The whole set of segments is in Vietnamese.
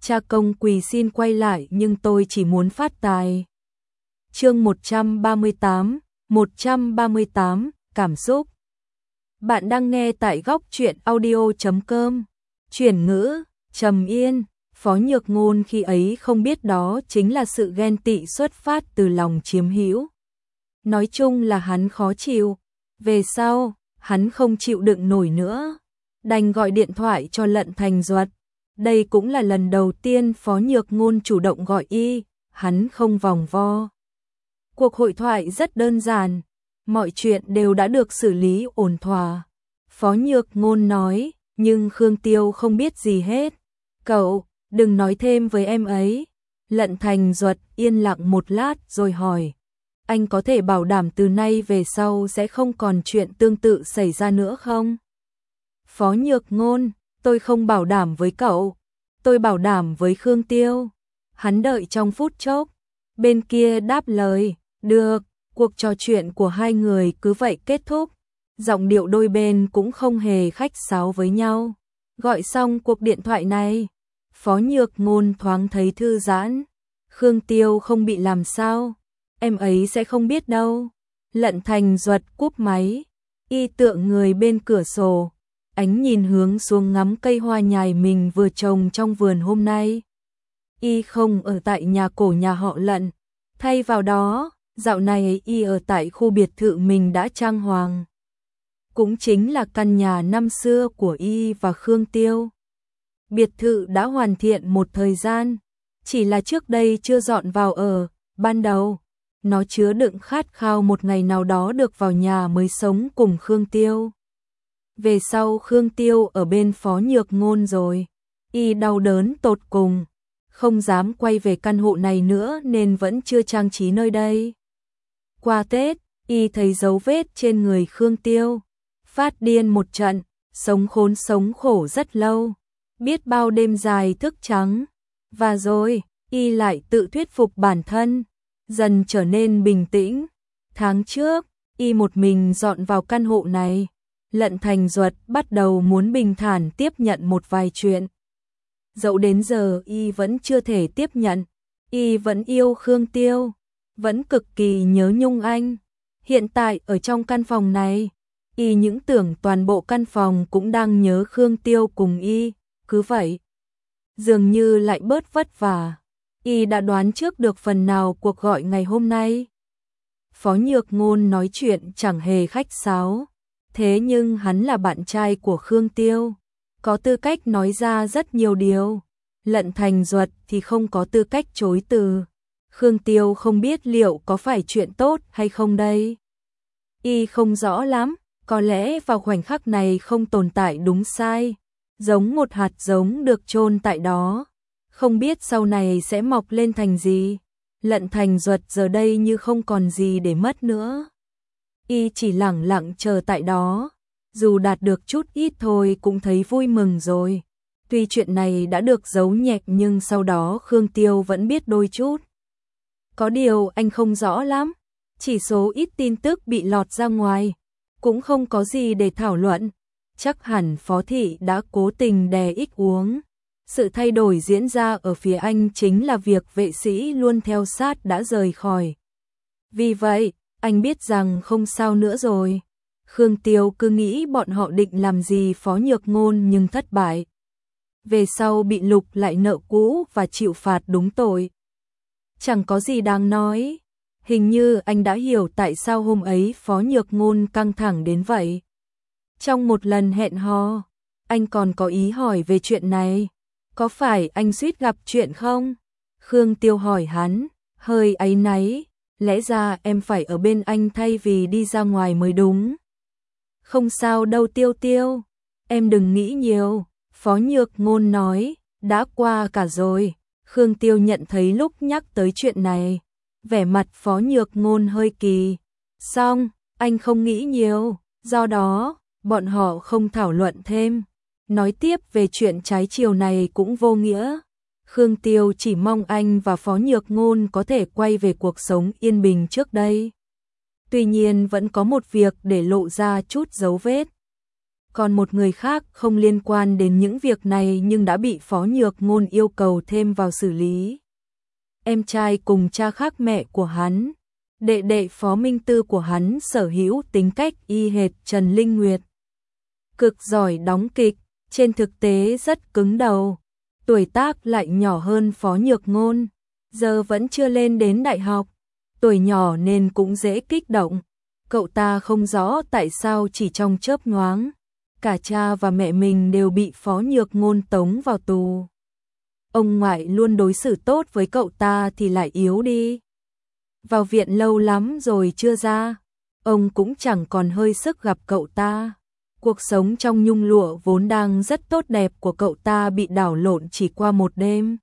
Cha công quỳ xin quay lại nhưng tôi chỉ muốn phát tài. Chương 138, cảm xúc. Bạn đang nghe tại góc truyện audio.com. Chuyển ngữ, trầm yên. Phó Nhược Ngôn khi ấy không biết đó chính là sự ghen tị xuất phát từ lòng chiếm hữu. Nói chung là hắn khó chịu. Về sau, hắn không chịu đựng nổi nữa, đành gọi điện thoại cho Lận Thành Duật. Đây cũng là lần đầu tiên Phó Nhược Ngôn chủ động gọi y, hắn không vòng vo. Cuộc hội thoại rất đơn giản, mọi chuyện đều đã được xử lý ổn thỏa. Phó Nhược Ngôn nói, nhưng Khương Tiêu không biết gì hết. Cậu, đừng nói thêm với em ấy. Lận Thành Duật yên lặng một lát rồi hỏi, anh có thể bảo đảm từ nay về sau sẽ không còn chuyện tương tự xảy ra nữa không? Phó Nhược Ngôn, tôi không bảo đảm với cậu, tôi bảo đảm với Khương Tiêu. Hắn đợi trong phút chốc, bên kia đáp lời, được. Cuộc trò chuyện của hai người cứ vậy kết thúc, giọng điệu đôi bên cũng không hề khách sáo với nhau. Gọi xong cuộc điện thoại này, Phó Nhược Ngôn thoáng thấy thư giãn. Khương Tiêu không bị làm sao, em ấy sẽ không biết đâu. Lận Thành Duật cúp máy, y tựa người bên cửa sổ, ánh nhìn hướng xuống ngắm cây hoa nhài mình vừa trồng trong vườn hôm nay. Y không ở tại nhà cổ nhà họ Lận, thay vào đó, dạo này y ở tại khu biệt thự mình đã trang hoàng. Cũng chính là căn nhà năm xưa của y và Khương Tiêu. Biệt thự đã hoàn thiện một thời gian, chỉ là trước đây chưa dọn vào ở. Ban đầu, nó chứa đựng khát khao một ngày nào đó được vào nhà mới sống cùng Khương Tiêu. Về sau Khương Tiêu ở bên Phó Nhược Ngôn rồi, y đau đớn tột cùng, không dám quay về căn hộ này nữa nên vẫn chưa trang trí nơi đây. Qua Tết, y thấy dấu vết trên người Khương Tiêu, phát điên một trận, sống khốn sống khổ rất lâu, biết bao đêm dài thức trắng, và rồi, y lại tự thuyết phục bản thân, dần trở nên bình tĩnh. Tháng trước, y một mình dọn vào căn hộ này, Lận Thành Duật bắt đầu muốn bình thản tiếp nhận một vài chuyện. Dẫu đến giờ y vẫn chưa thể tiếp nhận, y vẫn yêu Khương Tiêu, vẫn cực kỳ nhớ nhung anh. Hiện tại ở trong căn phòng này, y những tưởng toàn bộ căn phòng cũng đang nhớ Khương Tiêu cùng y, cứ vậy. Dường như lại bớt vất vả, y đã đoán trước được phần nào cuộc gọi ngày hôm nay. Phó Nhược Ngôn nói chuyện chẳng hề khách sáo, thế nhưng hắn là bạn trai của Khương Tiêu, có tư cách nói ra rất nhiều điều. Lận Thành Duật thì không có tư cách chối từ. Khương Tiêu không biết liệu có phải chuyện tốt hay không đây. Y không rõ lắm, có lẽ vào khoảnh khắc này không tồn tại đúng sai, giống một hạt giống được chôn tại đó, không biết sau này sẽ mọc lên thành gì. Lận Thành Duật giờ đây như không còn gì để mất nữa. Y chỉ lẳng lặng chờ tại đó, dù đạt được chút ít thôi cũng thấy vui mừng rồi. Tuy chuyện này đã được giấu nhẹm nhưng sau đó Khương Tiêu vẫn biết đôi chút. Có điều anh không rõ lắm, chỉ số ít tin tức bị lọt ra ngoài, cũng không có gì để thảo luận. Chắc hẳn Phó Thị đã cố tình đè ích uống. Sự thay đổi diễn ra ở phía anh chính là việc vệ sĩ luôn theo sát đã rời khỏi. Vì vậy, anh biết rằng không sao nữa rồi. Khương Tiêu cứ nghĩ bọn họ định làm gì Phó Nhược Ngôn nhưng thất bại. Về sau bị lục lại nợ cũ và chịu phạt đúng tội. Chẳng có gì đáng nói. Hình như anh đã hiểu tại sao hôm ấy Phó Nhược Ngôn căng thẳng đến vậy. Trong một lần hẹn hò, anh còn có ý hỏi về chuyện này. Có phải anh suýt gặp chuyện không? Khương Tiêu hỏi hắn, hơi áy náy. Lẽ ra em phải ở bên anh thay vì đi ra ngoài mới đúng. Không sao đâu Tiêu Tiêu, em đừng nghĩ nhiều. Phó Nhược Ngôn nói, đã qua cả rồi. Khương Tiêu nhận thấy lúc nhắc tới chuyện này, vẻ mặt Phó Nhược Ngôn hơi kỳ. Xong, anh không nghĩ nhiều, do đó, bọn họ không thảo luận thêm. Nói tiếp về chuyện trái chiều này cũng vô nghĩa. Khương Tiêu chỉ mong anh và Phó Nhược Ngôn có thể quay về cuộc sống yên bình trước đây. Tuy nhiên vẫn có một việc để lộ ra chút dấu vết. Còn một người khác không liên quan đến những việc này nhưng đã bị Phó Nhược Ngôn yêu cầu thêm vào xử lý. Em trai cùng cha khác mẹ của hắn, đệ đệ Phó Minh Tư của hắn sở hữu tính cách y hệt Trần Linh Nguyệt. Cực giỏi đóng kịch, trên thực tế rất cứng đầu, tuổi tác lại nhỏ hơn Phó Nhược Ngôn, giờ vẫn chưa lên đến đại học, tuổi nhỏ nên cũng dễ kích động. Cậu ta không rõ tại sao chỉ trong chớp nhoáng, cả cha và mẹ mình đều bị Phó Nhược Ngôn tống vào tù. Ông ngoại luôn đối xử tốt với cậu ta thì lại yếu đi. Vào viện lâu lắm rồi chưa ra, ông cũng chẳng còn hơi sức gặp cậu ta. Cuộc sống trong nhung lụa vốn đang rất tốt đẹp của cậu ta bị đảo lộn chỉ qua một đêm.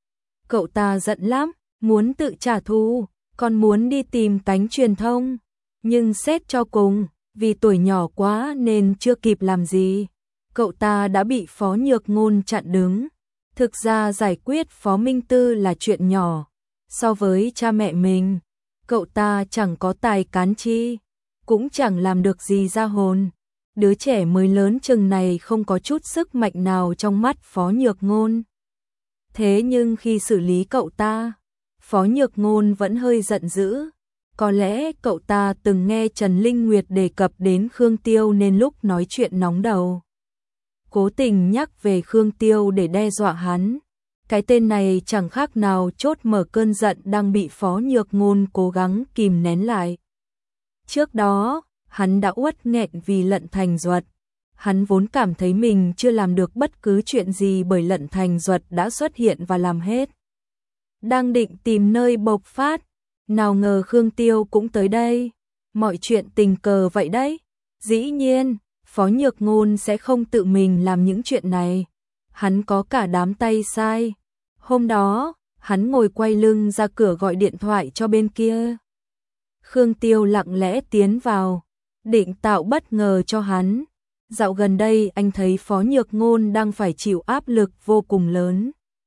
Cậu ta giận lắm, muốn tự trả thù, còn muốn đi tìm cánh truyền thông. Nhưng xét cho cùng, vì tuổi nhỏ quá nên chưa kịp làm gì, cậu ta đã bị Phó Nhược Ngôn chặn đứng. Thực ra giải quyết Phó Minh Tư là chuyện nhỏ, so với cha mẹ mình, cậu ta chẳng có tài cán chi, cũng chẳng làm được gì ra hồn. Đứa trẻ mới lớn chừng này không có chút sức mạnh nào trong mắt Phó Nhược Ngôn. Thế nhưng khi xử lý cậu ta, Phó Nhược Ngôn vẫn hơi giận dữ. Có lẽ cậu ta từng nghe Trần Linh Nguyệt đề cập đến Khương Tiêu nên lúc nói chuyện nóng đầu cố tình nhắc về Khương Tiêu để đe dọa hắn. Cái tên này chẳng khác nào chốt mở cơn giận đang bị Phó Nhược Ngôn cố gắng kìm nén lại. Trước đó, hắn đã uất nghẹn vì Lận Thành Duật. Hắn vốn cảm thấy mình chưa làm được bất cứ chuyện gì bởi Lận Thành Duật đã xuất hiện và làm hết. Đang định tìm nơi bộc phát, nào ngờ Khương Tiêu cũng tới đây. Mọi chuyện tình cờ vậy đấy. Dĩ nhiên, Phó Nhược Ngôn sẽ không tự mình làm những chuyện này. Hắn có cả đám tay sai. Hôm đó, hắn ngồi quay lưng ra cửa gọi điện thoại cho bên kia. Khương Tiêu lặng lẽ tiến vào, định tạo bất ngờ cho hắn. Dạo gần đây anh thấy Phó Nhược Ngôn đang phải chịu áp lực vô cùng lớn.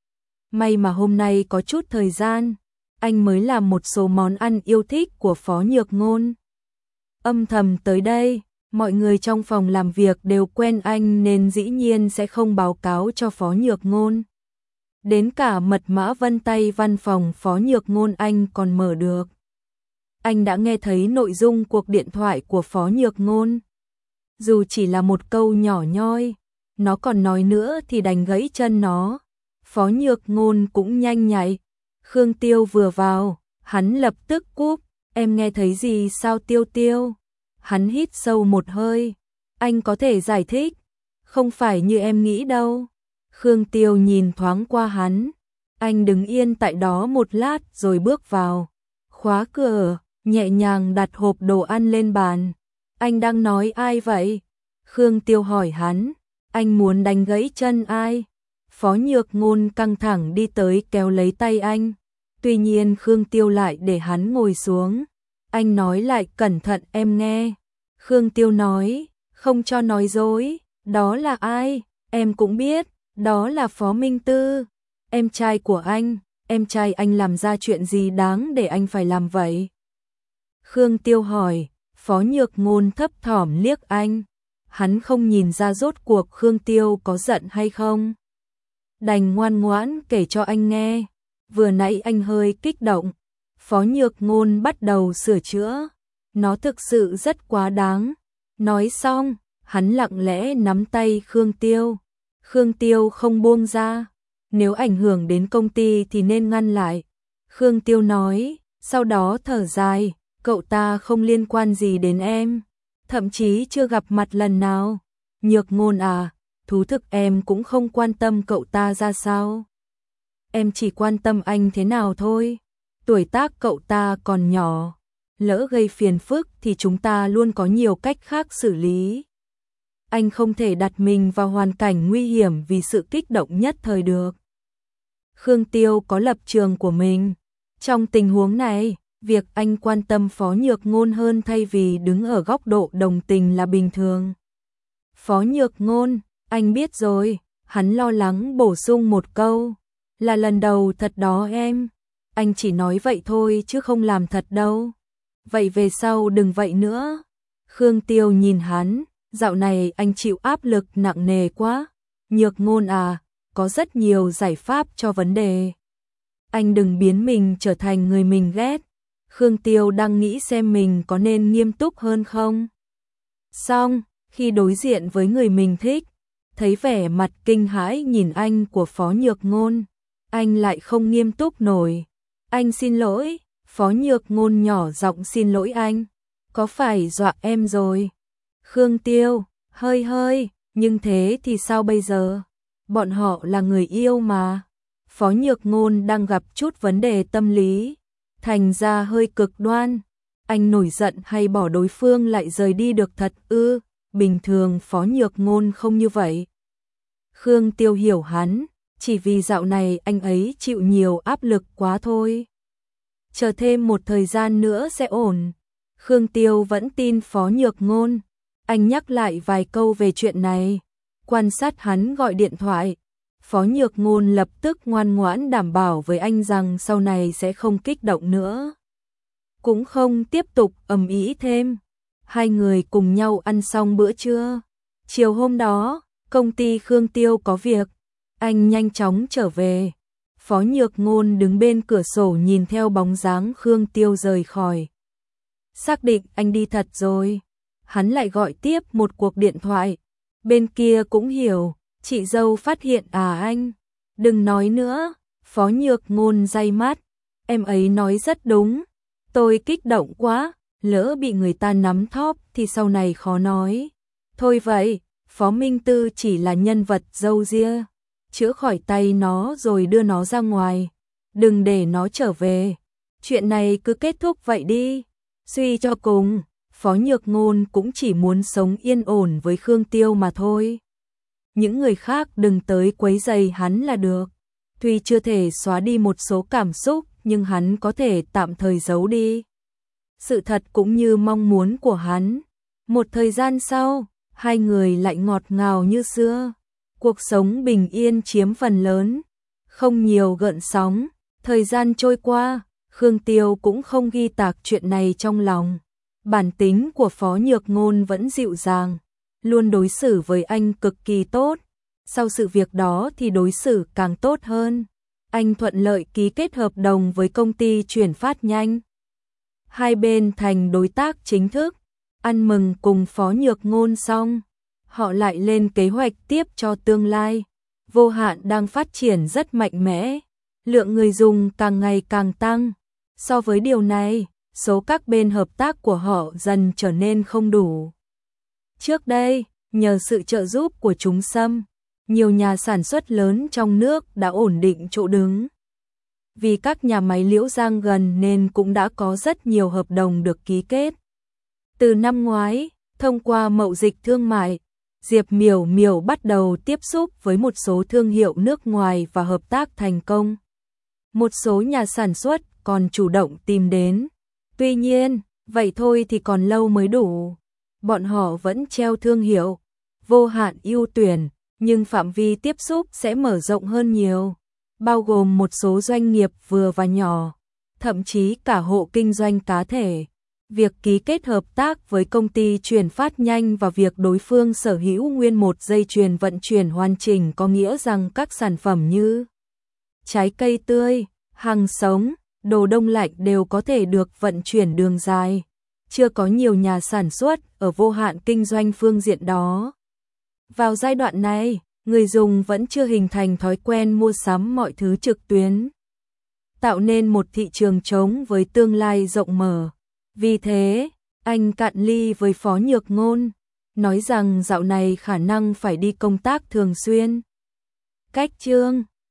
May mà hôm nay có chút thời gian, anh mới làm một số món ăn yêu thích của Phó Nhược Ngôn. Âm thầm tới đây, mọi người trong phòng làm việc đều quen anh nên dĩ nhiên sẽ không báo cáo cho Phó Nhược Ngôn. Đến cả mật mã vân tay văn phòng Phó Nhược Ngôn anh còn mở được. Anh đã nghe thấy nội dung cuộc điện thoại của Phó Nhược Ngôn. Dù chỉ là một câu nhỏ nhoi, nó còn nói nữa thì đành gãy chân nó. Phó Nhược Ngôn cũng nhanh nhạy. Khương Tiêu vừa vào, hắn lập tức cúp. Em nghe thấy gì sao Tiêu Tiêu? Hắn hít sâu một hơi. Anh có thể giải thích. Không phải như em nghĩ đâu. Khương Tiêu nhìn thoáng qua hắn. Anh đứng yên tại đó một lát rồi bước vào. Khóa cửa, nhẹ nhàng đặt hộp đồ ăn lên bàn. Anh đang nói ai vậy? Khương Tiêu hỏi hắn. Anh muốn đánh gãy chân ai? Phó Nhược Ngôn căng thẳng đi tới kéo lấy tay anh. Tuy nhiên Khương Tiêu lại để hắn ngồi xuống. Anh nói lại cẩn thận em nghe. Khương Tiêu nói, không cho nói dối. Đó là ai? Em cũng biết, đó là Phó Minh Tư. Em trai của anh. Em trai anh làm ra chuyện gì đáng để anh phải làm vậy? Khương Tiêu hỏi. Phó Nhược Ngôn thấp thỏm liếc anh. Hắn không nhìn ra rốt cuộc Khương Tiêu có giận hay không. Đành ngoan ngoãn kể cho anh nghe. Vừa nãy anh hơi kích động. Phó Nhược Ngôn bắt đầu sửa chữa. Nó thực sự rất quá đáng. Nói xong, hắn lặng lẽ nắm tay Khương Tiêu. Khương Tiêu không buông ra. Nếu ảnh hưởng đến công ty thì nên ngăn lại. Khương Tiêu nói, sau đó thở dài. Cậu ta không liên quan gì đến em. Thậm chí chưa gặp mặt lần nào. Nhược Ngôn à, thú thực em cũng không quan tâm cậu ta ra sao. Em chỉ quan tâm anh thế nào thôi. Tuổi tác cậu ta còn nhỏ. Lỡ gây phiền phức thì chúng ta luôn có nhiều cách khác xử lý. Anh không thể đặt mình vào hoàn cảnh nguy hiểm vì sự kích động nhất thời được. Khương Tiêu có lập trường của mình. Trong tình huống này, việc anh quan tâm Phó Nhược Ngôn hơn thay vì đứng ở góc độ đồng tình là bình thường. Phó Nhược Ngôn, anh biết rồi. Hắn lo lắng bổ sung một câu. Là lần đầu thật đó em. Anh chỉ nói vậy thôi chứ không làm thật đâu. Vậy về sau đừng vậy nữa. Khương Tiêu nhìn hắn, Dạo này anh chịu áp lực nặng nề quá. Nhược Ngôn à, có rất nhiều giải pháp cho vấn đề. Anh đừng biến mình trở thành người mình ghét. Khương Tiêu đang nghĩ xem mình có nên nghiêm túc hơn không. Xong, khi đối diện với người mình thích, thấy vẻ mặt kinh hãi nhìn anh của Phó Nhược Ngôn, anh lại không nghiêm túc nổi. Anh xin lỗi. Phó Nhược Ngôn nhỏ giọng xin lỗi anh. Có phải dọa em rồi? Khương Tiêu, hơi, nhưng thế thì sao bây giờ? Bọn họ là người yêu mà. Phó Nhược Ngôn đang gặp chút vấn đề tâm lý, thành ra hơi cực đoan. Anh nổi giận hay bỏ đối phương lại rời đi được thật ư? Bình thường Phó Nhược Ngôn không như vậy. Khương Tiêu hiểu hắn, chỉ vì dạo này anh ấy chịu nhiều áp lực quá thôi. Chờ thêm một thời gian nữa sẽ ổn. Khương Tiêu vẫn tin Phó Nhược Ngôn. Anh nhắc lại vài câu về chuyện này. Quan sát hắn gọi điện thoại. Phó Nhược Ngôn lập tức ngoan ngoãn đảm bảo với anh rằng sau này sẽ không kích động nữa. Cũng không tiếp tục ầm ĩ thêm. Hai người cùng nhau ăn xong bữa trưa. Chiều hôm đó, công ty Khương Tiêu có việc. Anh nhanh chóng trở về. Phó Nhược Ngôn đứng bên cửa sổ nhìn theo bóng dáng Khương Tiêu rời khỏi. Xác định anh đi thật rồi. Hắn lại gọi tiếp một cuộc điện thoại. Bên kia cũng hiểu, chị dâu phát hiện à anh. Đừng nói nữa. Phó Nhược Ngôn day mắt. Em ấy nói rất đúng. Tôi kích động quá, lỡ bị người ta nắm thóp thì sau này khó nói. Thôi vậy, Phó Minh Tư chỉ là nhân vật râu ria. Chữa khỏi tay nó rồi đưa nó ra ngoài. Đừng để nó trở về. Chuyện này cứ kết thúc vậy đi. Suy cho cùng, Phó Nhược Ngôn cũng chỉ muốn sống yên ổn với Khương Tiêu mà thôi. Những người khác đừng tới quấy rầy hắn là được. Tuy chưa thể xóa đi một số cảm xúc, nhưng hắn có thể tạm thời giấu đi sự thật cũng như mong muốn của hắn. Một thời gian sau, hai người lại ngọt ngào như xưa. Cuộc sống bình yên chiếm phần lớn, không nhiều gợn sóng. Thời gian trôi qua, Khương Tiêu cũng không ghi tạc chuyện này trong lòng. Bản tính của Phó Nhược Ngôn vẫn dịu dàng, luôn đối xử với anh cực kỳ tốt. Sau sự việc đó thì đối xử càng tốt hơn. Anh thuận lợi ký kết hợp đồng với công ty chuyển phát nhanh. Hai bên thành đối tác chính thức. Ăn mừng cùng Phó Nhược Ngôn xong, họ lại lên kế hoạch tiếp cho tương lai. Vô Hạn đang phát triển rất mạnh mẽ, lượng người dùng càng ngày càng tăng. So với điều này, số các bên hợp tác của họ dần trở nên không đủ. Trước đây, nhờ sự trợ giúp của Trúng Sâm, nhiều nhà sản xuất lớn trong nước đã ổn định chỗ đứng. Vì các nhà máy Liễu Giang gần nên cũng đã có rất nhiều hợp đồng được ký kết. Từ năm ngoái, thông qua mậu dịch thương mại, Diệp Miểu Miểu bắt đầu tiếp xúc với một số thương hiệu nước ngoài và hợp tác thành công. Một số nhà sản xuất còn chủ động tìm đến. Tuy nhiên, vậy thôi thì còn lâu mới đủ. Bọn họ vẫn treo thương hiệu Vô Hạn ưu tuyển, nhưng phạm vi tiếp xúc sẽ mở rộng hơn nhiều, bao gồm một số doanh nghiệp vừa và nhỏ, thậm chí cả hộ kinh doanh cá thể. Việc ký kết hợp tác với công ty chuyển phát nhanh và việc đối phương sở hữu nguyên một dây chuyền vận chuyển hoàn chỉnh có nghĩa rằng các sản phẩm như trái cây tươi, hàng sống, đồ đông lạnh đều có thể được vận chuyển đường dài. Chưa có nhiều nhà sản xuất ở Vô Hạn kinh doanh phương diện đó. Vào giai đoạn này, người dùng vẫn chưa hình thành thói quen mua sắm mọi thứ trực tuyến, tạo nên một thị trường trống với tương lai rộng mở. Vì thế, anh cạn ly với Phó Nhược Ngôn, nói rằng dạo này khả năng phải đi công tác thường xuyên. Cách chương